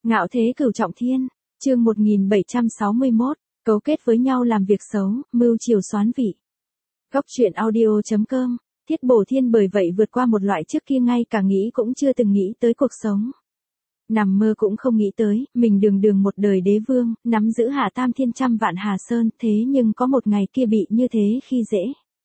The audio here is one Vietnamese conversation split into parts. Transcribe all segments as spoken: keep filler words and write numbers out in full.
Ngạo thế cửu trọng thiên, chương một nghìn bảy trăm sáu mươi mốt, cấu kết với nhau làm việc xấu, mưu chiều xoán vị. Góc truyện audio chấm com, Thiết Bổ Thiên bởi vậy vượt qua một loại trước kia ngay cả nghĩ cũng chưa từng nghĩ tới cuộc sống. Nằm mơ cũng không nghĩ tới, mình đường đường một đời đế vương, nắm giữ Hạ Tam Thiên trăm vạn Hà Sơn, thế nhưng có một ngày kia bị như thế khi dễ.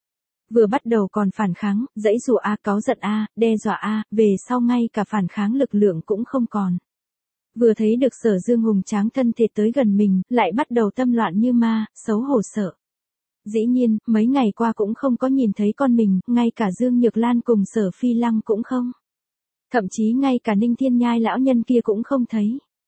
Vừa bắt đầu còn phản kháng, dãy dụa a, cáu giận a, đe dọa a, về sau ngay cả phản kháng lực lượng cũng không còn. Vừa thấy được Sở Dương hùng tráng thân thể tới gần mình, lại bắt đầu tâm loạn như ma, xấu hổ sợ. Dĩ nhiên, mấy ngày qua cũng không có nhìn thấy con mình, ngay cả Dương Nhược Lan cùng Sở Phi Lăng cũng không. Thậm chí ngay cả Ninh Thiên Nhai lão nhân kia cũng không thấy.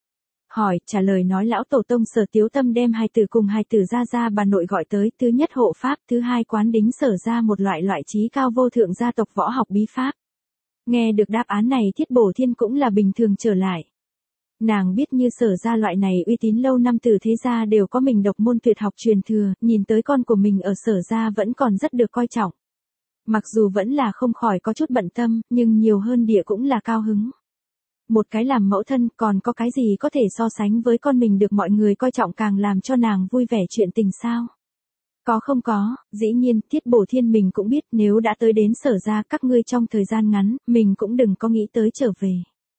Hỏi, trả lời nói lão tổ tông Sở Tiếu Tâm đem hai tử cùng hai tử ra ra bà nội gọi tới, thứ nhất hộ pháp, thứ hai quán đính Sở ra một loại loại trí cao vô thượng gia tộc võ học bí pháp. Nghe được đáp án này Thiết Bổ Thiên cũng là bình thường trở lại. Nàng biết như Sở ra loại này uy tín lâu năm từ thế gia đều có mình độc môn tuyệt học truyền thừa, nhìn tới con của mình ở Sở ra vẫn còn rất được coi trọng. Mặc dù vẫn là không khỏi có chút bận tâm, nhưng nhiều hơn địa cũng là cao hứng. Một cái làm mẫu thân còn có cái gì có thể so sánh với con mình được mọi người coi trọng càng làm cho nàng vui vẻ chuyện tình sao? Có không có, dĩ nhiên, Thiết Bổ Thiên mình cũng biết nếu đã tới đến Sở ra các ngươi trong thời gian ngắn, mình cũng đừng có nghĩ tới trở về.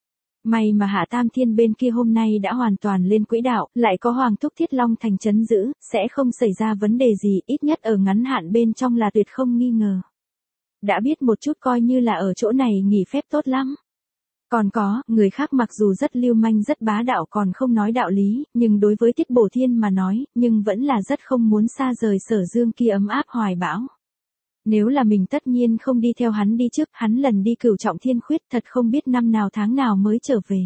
May mà Hạ Tam Thiên bên kia hôm nay đã hoàn toàn lên quỹ đạo, lại có Hoàng Thúc Thiết Long thành trấn giữ, sẽ không xảy ra vấn đề gì, ít nhất ở ngắn hạn bên trong là tuyệt không nghi ngờ. Đã biết một chút coi như là ở chỗ này nghỉ phép tốt lắm. Còn có, người khác mặc dù rất lưu manh rất bá đạo còn không nói đạo lý, nhưng đối với Thiết Bổ Thiên mà nói, nhưng vẫn là rất không muốn xa rời Sở Dương kia ấm áp hoài bão. Nếu là mình tất nhiên không đi theo hắn đi trước, hắn lần đi cửu trọng thiên khuyết thật không biết năm nào tháng nào mới trở về.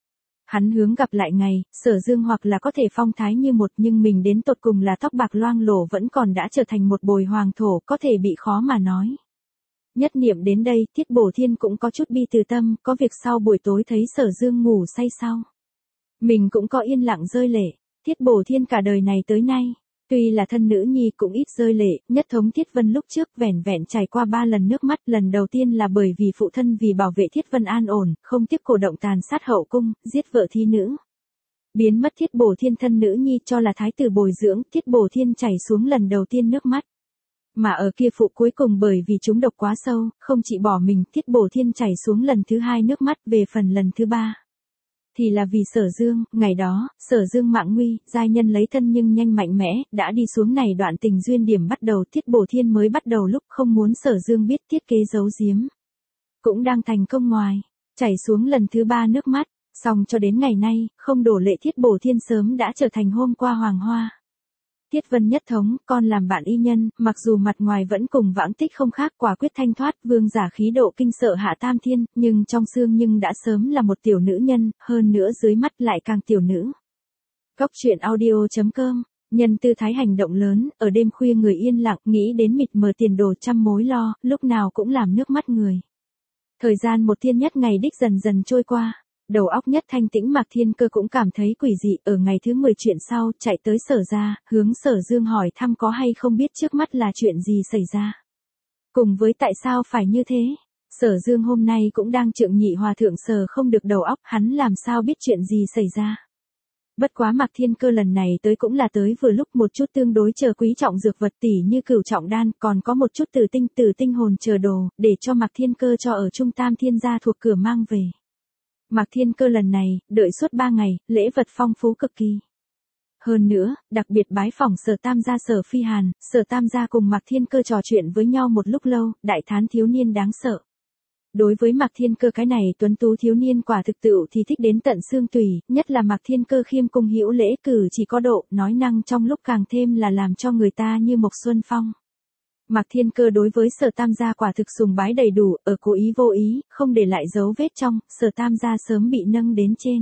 Hắn hướng gặp lại ngày, Sở Dương hoặc là có thể phong thái như một nhưng mình đến tột cùng là tóc bạc loang lổ vẫn còn đã trở thành một bồi hoàng thổ có thể bị khó mà nói. Nhất niệm đến đây, Thiết Bổ Thiên cũng có chút bi từ tâm, có việc sau buổi tối thấy Sở Dương ngủ say sau. Mình cũng có yên lặng rơi lệ, Thiết Bổ Thiên cả đời này tới nay. Tuy là thân nữ nhi cũng ít rơi lệ, nhất thống Thiết Vân lúc trước vẻn vẹn trải qua ba lần nước mắt, lần đầu tiên là bởi vì phụ thân vì bảo vệ Thiết Vân an ổn, không tiếc cổ động tàn sát hậu cung, giết vợ thi nữ. Biến mất Thiết Bổ Thiên thân nữ nhi cho là thái tử bồi dưỡng, Thiết Bổ Thiên chảy xuống lần đầu tiên nước mắt. Mà ở kia phụ cuối cùng bởi vì trúng độc quá sâu, không chỉ bỏ mình, Thiết Bổ Thiên chảy xuống lần thứ hai nước mắt, về phần lần thứ ba. Thì là vì Sở Dương, ngày đó, Sở Dương mạng nguy, giai nhân lấy thân nhưng nhanh mạnh mẽ, đã đi xuống này đoạn tình duyên điểm bắt đầu Thiết Bổ Thiên mới bắt đầu lúc không muốn Sở Dương biết thiết kế giấu giếm. Cũng đang thành công ngoài, chảy xuống lần thứ ba nước mắt, xong cho đến ngày nay, không đổ lệ Thiết Bổ Thiên sớm đã trở thành hôm qua hoàng hoa. Thiết Vân nhất thống, con làm bạn y nhân, mặc dù mặt ngoài vẫn cùng Vãng Tích không khác quả quyết thanh thoát vương giả khí độ kinh sợ Hạ Tam Thiên, nhưng trong xương nhưng đã sớm là một tiểu nữ nhân, hơn nữa dưới mắt lại càng tiểu nữ. Góc truyện audio chấm com, nhân tư thái hành động lớn, ở đêm khuya người yên lặng nghĩ đến mịt mờ tiền đồ trăm mối lo, lúc nào cũng làm nước mắt người. Thời gian một thiên nhất ngày đích dần dần trôi qua. Đầu óc nhất thanh tĩnh Mạc Thiên Cơ cũng cảm thấy quỷ dị, ở ngày thứ mười chuyện sau, chạy tới Sở ra, hướng Sở Dương hỏi thăm có hay không biết trước mắt là chuyện gì xảy ra. Cùng với tại sao phải như thế, Sở Dương hôm nay cũng đang trượng nhị hòa thượng Sở không được đầu óc, hắn làm sao biết chuyện gì xảy ra. Bất quá Mạc Thiên Cơ lần này tới cũng là tới vừa lúc một chút tương đối chờ quý trọng dược vật tỷ như cửu trọng đan, còn có một chút tử tinh tử tinh hồn chờ đồ, để cho Mạc Thiên Cơ cho ở Trung Tam Thiên gia thuộc cửa mang về. Mạc Thiên Cơ lần này, đợi suốt ba ngày, lễ vật phong phú cực kỳ. Hơn nữa, đặc biệt bái phỏng Sở Tam gia Sở Phi Hàn, Sở Tam gia cùng Mạc Thiên Cơ trò chuyện với nhau một lúc lâu, đại thán thiếu niên đáng sợ. Đối với Mạc Thiên Cơ cái này tuấn tú thiếu niên quả thực tựu thì thích đến tận xương tùy, nhất là Mạc Thiên Cơ khiêm cung hữu lễ cử chỉ có độ, nói năng trong lúc càng thêm là làm cho người ta như mộc xuân phong. Mạc Thiên Cơ đối với Sở Tam gia quả thực sùng bái đầy đủ, ở cố ý vô ý, không để lại dấu vết trong, Sở Tam gia sớm bị nâng đến trên.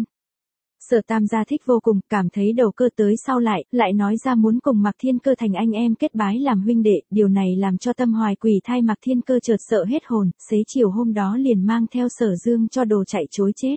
Sở Tam gia thích vô cùng, cảm thấy đầu cơ tới sau lại, lại nói ra muốn cùng Mạc Thiên Cơ thành anh em kết bái làm huynh đệ, điều này làm cho tâm hoài quỷ thai Mạc Thiên Cơ chợt sợ hết hồn, xế chiều hôm đó liền mang theo Sở Dương cho đồ chạy chối chết.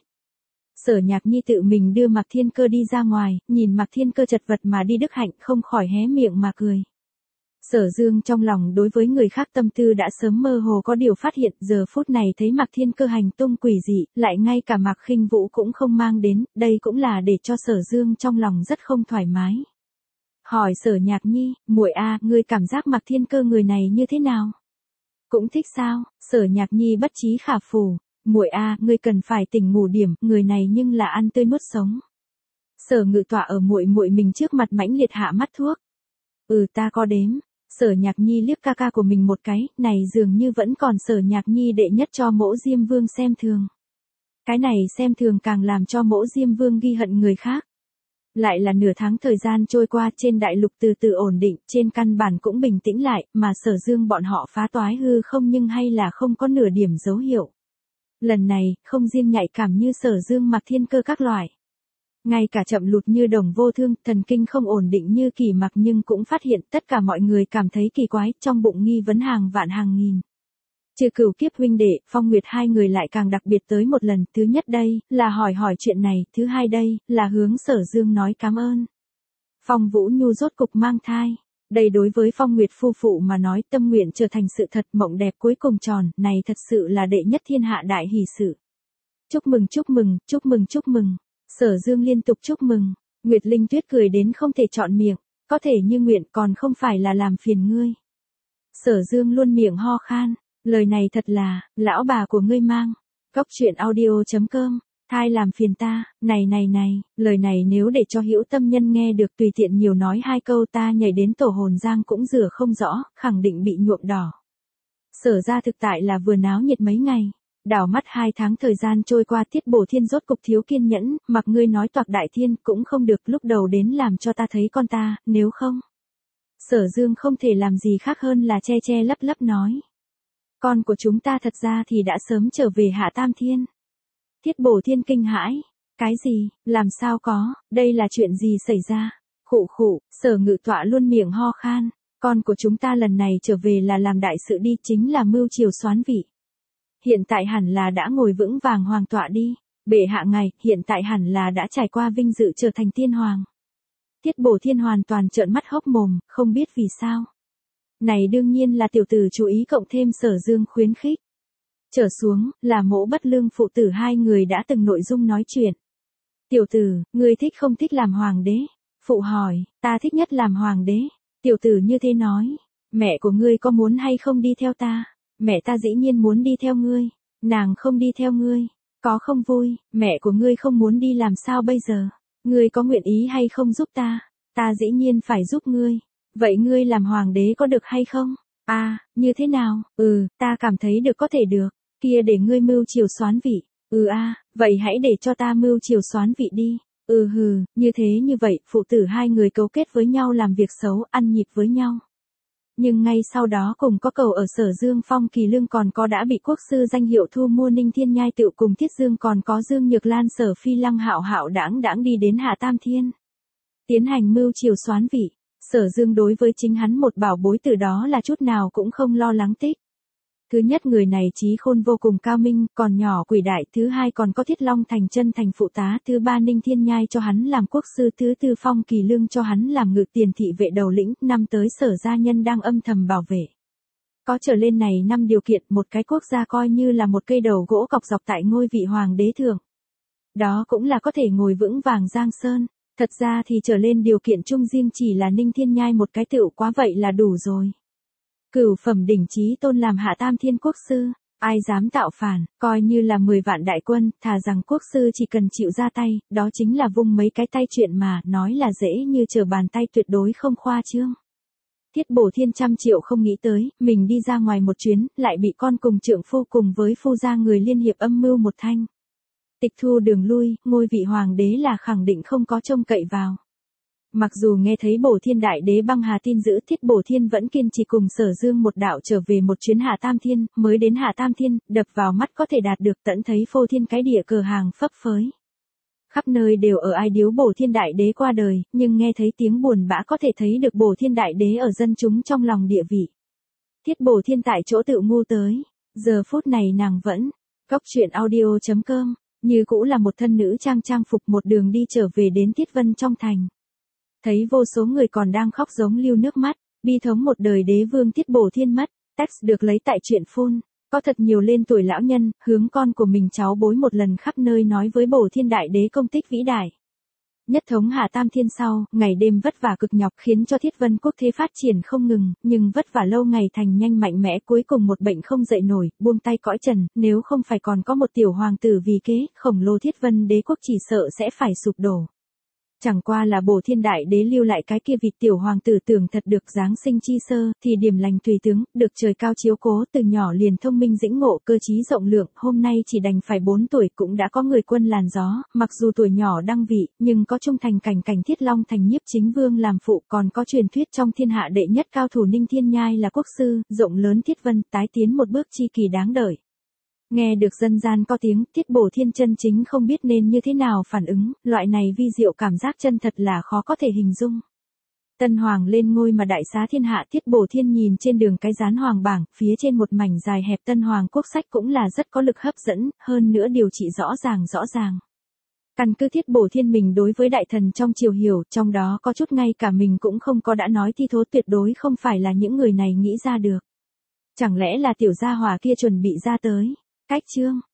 Sở Nhạc Nhi tự mình đưa Mạc Thiên Cơ đi ra ngoài, nhìn Mạc Thiên Cơ chật vật mà đi đức hạnh không khỏi hé miệng mà cười. Sở Dương trong lòng đối với người khác tâm tư đã sớm mơ hồ có điều phát hiện, giờ phút này thấy Mạc Thiên Cơ hành tung quỷ dị, lại ngay cả Mạc Khinh Vũ cũng không mang đến, đây cũng là để cho Sở Dương trong lòng rất không thoải mái. Hỏi Sở Nhạc Nhi, muội a, ngươi cảm giác Mạc Thiên Cơ người này như thế nào? Cũng thích sao? Sở Nhạc Nhi bất trí khả phủ, muội a, ngươi cần phải tỉnh ngủ điểm, người này nhưng là ăn tươi nuốt sống. Sở Ngự tọa ở muội muội mình trước mặt mãnh liệt hạ mắt thuốc. Ừ, ta có đếm. Sở Nhạc Nhi liếc ca ca của mình một cái, này dường như vẫn còn Sở Nhạc Nhi đệ nhất cho Mỗ Diêm Vương xem thường. Cái này xem thường càng làm cho Mỗ Diêm Vương ghi hận người khác. Lại là nửa tháng thời gian trôi qua, trên đại lục từ từ ổn định, trên căn bản cũng bình tĩnh lại, mà Sở Dương bọn họ phá toái hư không nhưng hay là không có nửa điểm dấu hiệu. Lần này, không riêng nhạy cảm như Sở Dương Mạc Thiên Cơ các loại. Ngay cả chậm lụt như Đồng Vô Thương, thần kinh không ổn định như Kỳ Mặc nhưng cũng phát hiện tất cả mọi người cảm thấy kỳ quái, trong bụng nghi vấn hàng vạn hàng nghìn. Trừ Cửu Kiếp huynh đệ, Phong Nguyệt hai người lại càng đặc biệt tới một lần, thứ nhất đây, là hỏi hỏi chuyện này, thứ hai đây, là hướng Sở Dương nói cảm ơn. Phong Vũ Nhu rốt cục mang thai. Đây đối với Phong Nguyệt phu phụ mà nói, tâm nguyện trở thành sự thật, mộng đẹp cuối cùng tròn, này thật sự là đệ nhất thiên hạ đại hỷ sự. Chúc mừng chúc mừng, chúc mừng chúc mừng. Sở Dương liên tục chúc mừng, Nguyệt Linh Tuyết cười đến không thể chọn miệng, có thể như nguyện còn không phải là làm phiền ngươi. Sở Dương luôn miệng ho khan, lời này thật là, lão bà của ngươi mang. Góc truyện audio chấm com, thai làm phiền ta, này này này, lời này nếu để cho hữu tâm nhân nghe được tùy tiện nhiều nói hai câu ta nhảy đến tổ hồn giang cũng rửa không rõ, khẳng định bị nhuộm đỏ. Sở ra thực tại là vừa náo nhiệt mấy ngày. Đảo mắt hai tháng thời gian trôi qua, Tiết Bổ Thiên rốt cục thiếu kiên nhẫn, mặc ngươi nói toạc đại thiên cũng không được, lúc đầu đến làm cho ta thấy con ta, nếu không. Sở Dương không thể làm gì khác hơn là che che lấp lấp nói. Con của chúng ta thật ra thì đã sớm trở về Hạ Tam Thiên. Tiết Bổ Thiên kinh hãi. Cái gì, làm sao có, đây là chuyện gì xảy ra? Khụ khụ, Sở Ngự tọa luôn miệng ho khan. Con của chúng ta lần này trở về là làm đại sự đi, chính là mưu triều soán vị. Hiện tại hẳn là đã ngồi vững vàng hoàng tọa đi, bệ hạ ngài, hiện tại hẳn là đã trải qua vinh dự trở thành tiên hoàng. Tiết Bổ Thiên hoàn toàn trợn mắt hốc mồm, không biết vì sao. Này đương nhiên là tiểu tử chú ý cộng thêm Sở Dương khuyến khích. Trở xuống, là Mỗ Bất Lương phụ tử hai người đã từng nội dung nói chuyện. Tiểu tử, ngươi thích không thích làm hoàng đế? Phụ hỏi, ta thích nhất làm hoàng đế. Tiểu tử như thế nói, mẹ của ngươi có muốn hay không đi theo ta? Mẹ ta dĩ nhiên muốn đi theo ngươi, nàng không đi theo ngươi, có không vui, mẹ của ngươi không muốn đi làm sao bây giờ, ngươi có nguyện ý hay không giúp ta, ta dĩ nhiên phải giúp ngươi, vậy ngươi làm hoàng đế có được hay không, a à, như thế nào, ừ, ta cảm thấy được có thể được, kia để ngươi mưu triều soán vị, ừ a à, vậy hãy để cho ta mưu triều soán vị đi, ừ hừ, như thế như vậy, phụ tử hai người cấu kết với nhau làm việc xấu, ăn nhịp với nhau. Nhưng ngay sau đó cùng có cầu ở Sở Dương Phong Kỳ Lương còn có đã bị quốc sư danh hiệu thu mua Ninh Thiên Nhai tựu cùng Thiết Dương còn có Dương Nhược Lan Sở Phi Lăng hạo hạo đãng đãng đi đến Hạ Tam Thiên. Tiến hành mưu triều soán vị, Sở Dương đối với chính hắn một bảo bối từ đó là chút nào cũng không lo lắng tích. Thứ nhất người này trí khôn vô cùng cao minh, còn nhỏ quỷ đại, thứ hai còn có Thiết Long thành chân thành phụ tá, thứ ba Ninh Thiên Nhai cho hắn làm quốc sư, thứ tư Phong Kỳ Lương cho hắn làm ngự tiền thị vệ đầu lĩnh, năm tới Sở gia nhân đang âm thầm bảo vệ. Có trở lên này năm điều kiện, một cái quốc gia coi như là một cây đầu gỗ cọc dọc tại ngôi vị hoàng đế thượng. Đó cũng là có thể ngồi vững vàng giang sơn, thật ra thì trở lên điều kiện chung riêng chỉ là Ninh Thiên Nhai một cái tựu quá vậy là đủ rồi. Cửu phẩm đỉnh chí tôn làm Hạ Tam Thiên quốc sư, ai dám tạo phản, coi như là mười vạn đại quân, thà rằng quốc sư chỉ cần chịu ra tay, đó chính là vung mấy cái tay chuyện mà, nói là dễ như trở bàn tay tuyệt đối không khoa trương. Tiết Bổ Thiên trăm triệu không nghĩ tới, mình đi ra ngoài một chuyến, lại bị con cùng trượng phu cùng với phu gia người liên hiệp âm mưu một thanh. Tịch thu đường lui, ngôi vị hoàng đế là khẳng định không có trông cậy vào. Mặc dù nghe thấy Bổ Thiên đại đế băng hà tin dữ, Thiết Bổ Thiên vẫn kiên trì cùng Sở Dương một đạo trở về một chuyến Hạ Tam Thiên, mới đến Hạ Tam Thiên, đập vào mắt có thể đạt được tận thấy phô thiên cái địa cờ hàng phấp phới. Khắp nơi đều ở ai điếu Bổ Thiên đại đế qua đời, nhưng nghe thấy tiếng buồn bã có thể thấy được Bổ Thiên đại đế ở dân chúng trong lòng địa vị. Thiết Bổ Thiên tại chỗ tự ngu tới, giờ phút này nàng vẫn, góc truyện audio chấm com, như cũ là một thân nữ trang trang phục một đường đi trở về đến Tiết Vân trong thành. Thấy vô số người còn đang khóc giống lưu nước mắt, Bi thống một đời đế vương Tiết Bổ Thiên mất, text được lấy tại truyện Phun. Có thật nhiều lên tuổi lão nhân, hướng con của mình cháu bối một lần khắp nơi nói với Bổ Thiên đại đế công tích vĩ đại. Nhất thống hạ tam thiên sau, ngày đêm vất vả cực nhọc khiến cho Thiết Vân quốc thế phát triển không ngừng, nhưng vất vả lâu ngày thành nhanh mạnh mẽ cuối cùng một bệnh không dậy nổi, buông tay cõi trần, nếu không phải còn có một tiểu hoàng tử vì kế, khổng lồ Thiết Vân đế quốc chỉ sợ sẽ phải sụp đổ. Chẳng qua là Bổ Thiên đại đế lưu lại cái kia vịt tiểu hoàng tử tưởng thật được giáng sinh chi sơ, thì điểm lành tùy tướng, được trời cao chiếu cố từ nhỏ liền thông minh dĩnh ngộ cơ trí rộng lượng, hôm nay chỉ đành phải bốn tuổi cũng đã có người quân làn gió, mặc dù tuổi nhỏ đăng vị, nhưng có trung thành cảnh cảnh Thiết Long thành nhiếp chính vương làm phụ, còn có truyền thuyết trong thiên hạ đệ nhất cao thủ Ninh Thiên Nhai là quốc sư, rộng lớn Thiết Vân, tái tiến một bước chi kỳ đáng đợi. Nghe được dân gian có tiếng, Tiết Bổ Thiên chân chính không biết nên như thế nào phản ứng, loại này vi diệu cảm giác chân thật là khó có thể hình dung. Tân Hoàng lên ngôi mà đại xá thiên hạ, Tiết Bổ Thiên nhìn trên đường cái dán hoàng bảng, phía trên một mảnh dài hẹp Tân Hoàng quốc sách cũng là rất có lực hấp dẫn, hơn nữa điều trị rõ ràng rõ ràng. Căn cứ Tiết Bổ Thiên mình đối với đại thần trong triều hiểu, trong đó có chút ngay cả mình cũng không có đã nói thi thố tuyệt đối không phải là những người này nghĩ ra được. Chẳng lẽ là tiểu gia hỏa kia chuẩn bị ra tới? Cách chương